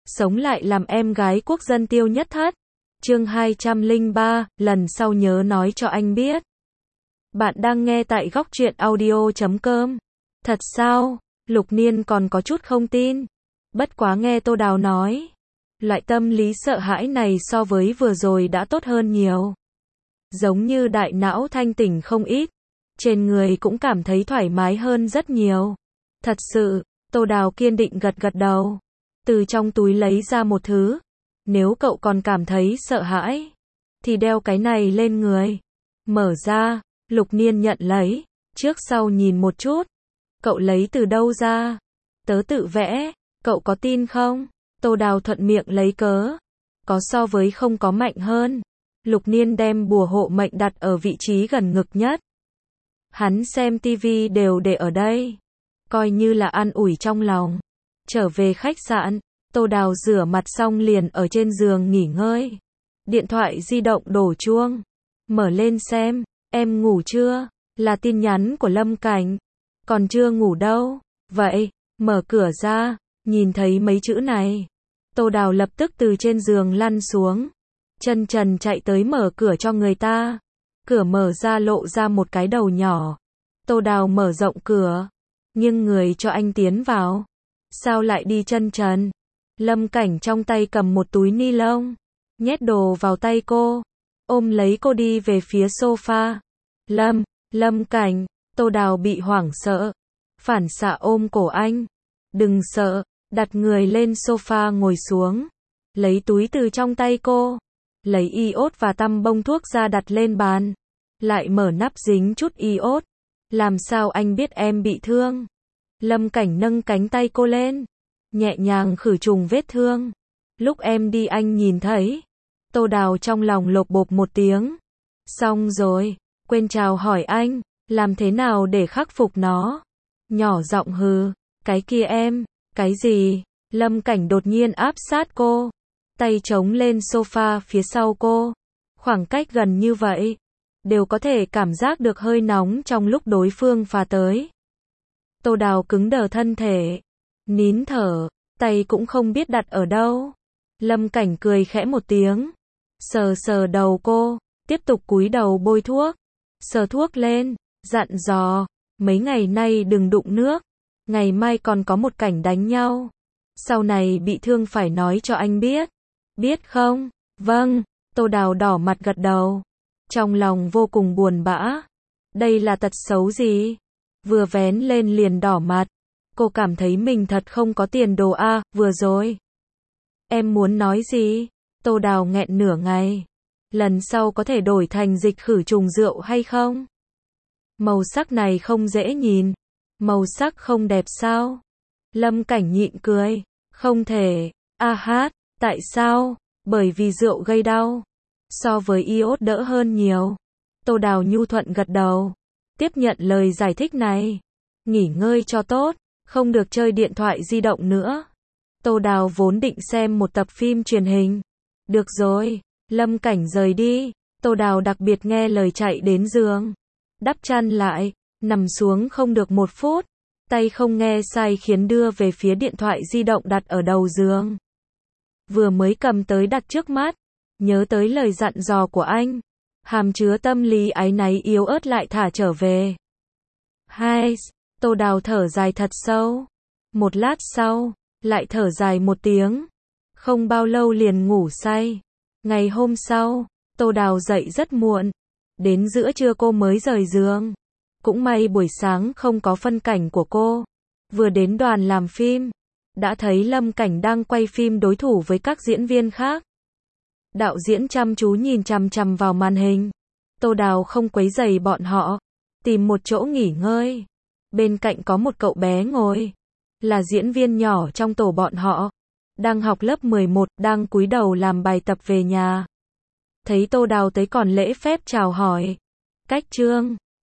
sống lại làm em gái quốc dân Tiêu Nhất Thất. Chương 203, lần sau nhớ nói cho anh biết. Bạn đang nghe tại góc truyện audio.com. Thật sao? Lục Niên còn có chút không tin. Bất quá nghe Tô Đào nói, loại tâm lý sợ hãi này so với vừa rồi đã tốt hơn nhiều. Giống như đại não thanh tỉnh không ít, trên người cũng cảm thấy thoải mái hơn rất nhiều. Thật sự, Tô Đào kiên định gật gật đầu. Từ trong túi lấy ra một thứ. Nếu cậu còn cảm thấy sợ hãi, thì đeo cái này lên người. Mở ra, Lục Niên nhận lấy, trước sau nhìn một chút. Cậu lấy từ đâu ra? Tớ tự vẽ, cậu có tin không? Tô Đào thuận miệng lấy cớ. Có so với không có mạnh hơn. Lục Niên đem bùa hộ mệnh đặt ở vị trí gần ngực nhất. Hắn xem tivi đều để ở đây, coi như là an ủi trong lòng. Trở về khách sạn, Tô Đào rửa mặt xong liền ở trên giường nghỉ ngơi. Điện thoại di động đổ chuông. Mở lên xem, em ngủ chưa? Là tin nhắn của Lâm Cảnh. Còn chưa ngủ đâu. Vậy, mở cửa ra, nhìn thấy mấy chữ này. Tô Đào lập tức từ trên giường lăn xuống. Chân trần chạy tới mở cửa cho người ta. Cửa mở ra lộ ra một cái đầu nhỏ. Tô Đào mở rộng cửa, nghiêng người cho anh tiến vào. Sao lại đi chân trần? Lâm Cảnh trong tay cầm một túi ni lông, nhét đồ vào tay cô, ôm lấy cô đi về phía sofa. Lâm Cảnh, Tô Đào bị hoảng sợ, phản xạ ôm cổ anh. Đừng sợ, đặt người lên sofa ngồi xuống, lấy túi từ trong tay cô, lấy iốt và tăm bông thuốc ra đặt lên bàn, lại mở nắp dính chút iốt. Làm sao anh biết em bị thương? Lâm Cảnh nâng cánh tay cô lên, nhẹ nhàng khử trùng vết thương. Lúc em đi anh nhìn thấy. Tô Đào trong lòng lột bột một tiếng. Xong rồi, quên chào hỏi anh, làm thế nào để khắc phục nó? Nhỏ giọng hừ, cái kia em, cái gì? Lâm Cảnh đột nhiên áp sát cô, tay chống lên sofa phía sau cô. Khoảng cách gần như vậy, đều có thể cảm giác được hơi nóng trong lúc đối phương phà tới. Tô Đào cứng đờ thân thể, nín thở, tay cũng không biết đặt ở đâu. Lâm Cảnh cười khẽ một tiếng, sờ sờ đầu cô, tiếp tục cúi đầu bôi thuốc, sờ thuốc lên, dặn dò, mấy ngày nay đừng đụng nước, ngày mai còn có một cảnh đánh nhau. Sau này bị thương phải nói cho anh biết. Biết không? Vâng, Tô Đào đỏ mặt gật đầu. Trong lòng vô cùng buồn bã. Đây là tật xấu gì? Vừa vén lên liền đỏ mặt. Cô cảm thấy mình thật không có tiền đồ a. Vừa rồi. Em muốn nói gì? Tô Đào nghẹn nửa ngày. Lần sau có thể đổi thành dịch khử trùng rượu hay không? Màu sắc này không dễ nhìn. Màu sắc không đẹp sao? Lâm Cảnh nhịn cười. Không thể. A hát, tại sao? Bởi vì rượu gây đau. So với iốt đỡ hơn nhiều. Tô Đào nhu thuận gật đầu, tiếp nhận lời giải thích này. Nghỉ ngơi cho tốt, không được chơi điện thoại di động nữa. Tô Đào vốn định xem một tập phim truyền hình. Được rồi, Lâm Cảnh rời đi. Tô Đào đặc biệt nghe lời chạy đến giường, đắp chăn lại, nằm xuống không được 1 phút. Tay không nghe sai khiến đưa về phía điện thoại di động đặt ở đầu giường. Vừa mới cầm tới đặt trước mắt, nhớ tới lời dặn dò của anh, hàm chứa tâm lý áy náy yếu ớt lại thả trở về. Hai, Tô Đào thở dài thật sâu. Một lát sau, lại thở dài một tiếng. Không bao lâu liền ngủ say. Ngày hôm sau, Tô Đào dậy rất muộn. Đến giữa trưa cô mới rời giường. Cũng may buổi sáng không có phân cảnh của cô. Vừa đến đoàn làm phim, đã thấy Lâm Cảnh đang quay phim đối thủ với các diễn viên khác. Đạo diễn chăm chú nhìn chằm chằm vào màn hình. Tô Đào không quấy rầy bọn họ, tìm một chỗ nghỉ ngơi. Bên cạnh có một cậu bé ngồi, là diễn viên nhỏ trong tổ bọn họ, đang học lớp 11, đang cúi đầu làm bài tập về nhà. Thấy Tô Đào tới còn lễ phép chào hỏi. Cách Trương,